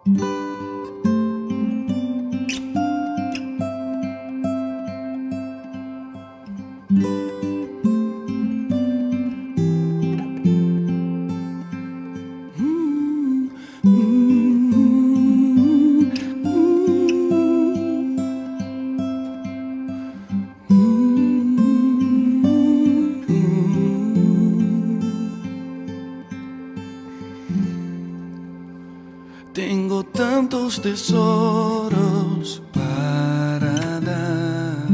Tengo tantos tesoros para dar,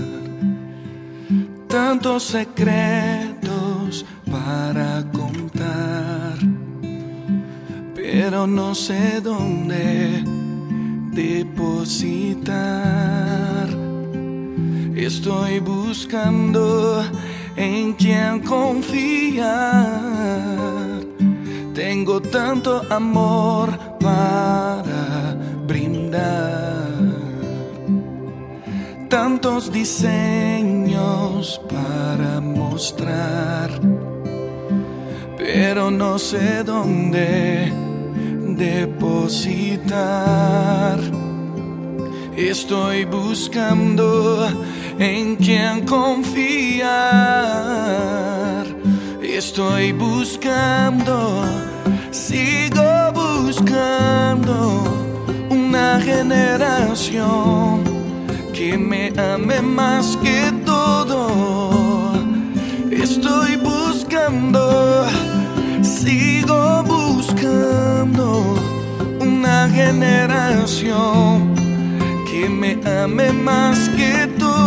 tantos secretos para contar, pero no sé dónde depositar. Estoy buscando en quién confiar. Tengo tanto amor para brindar, tantos diseños para mostrar, pero no sé dónde depositar. Estoy buscando en quién confiar. Estoy buscando, sigo buscando una generación que me ame más que todo. Estoy buscando, sigo buscando una generación que me ame más que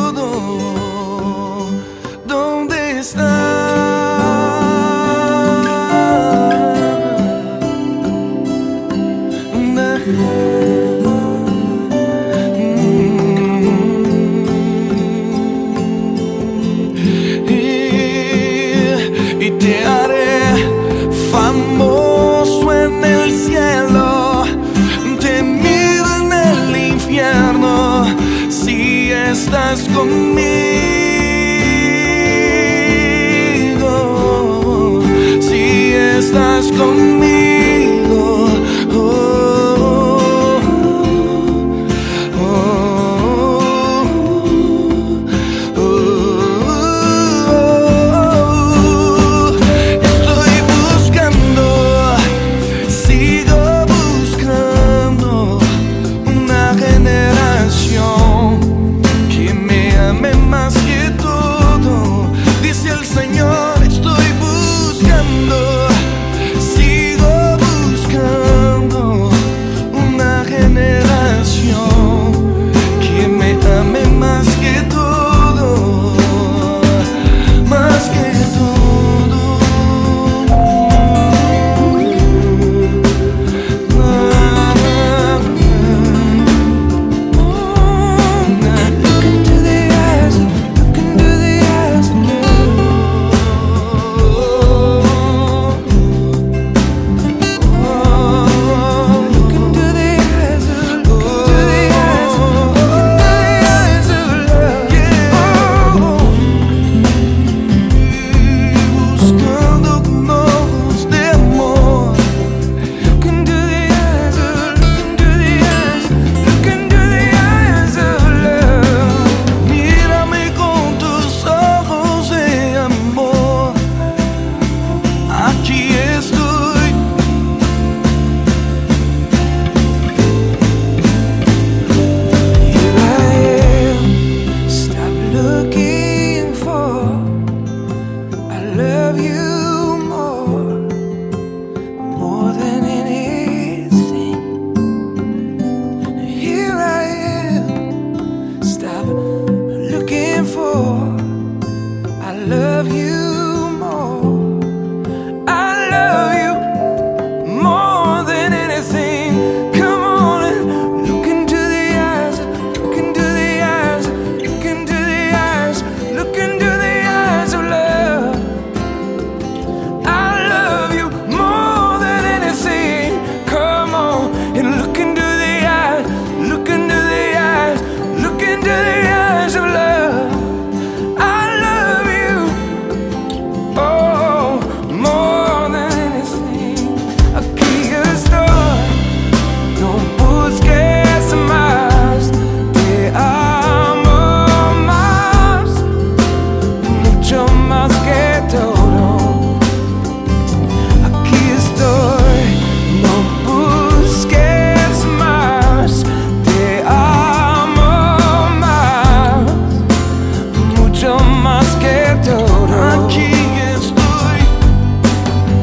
todo. ¿Dónde está? Y te haré famoso en el cielo, temido en el infierno, si estás conmigo, si estás conmigo.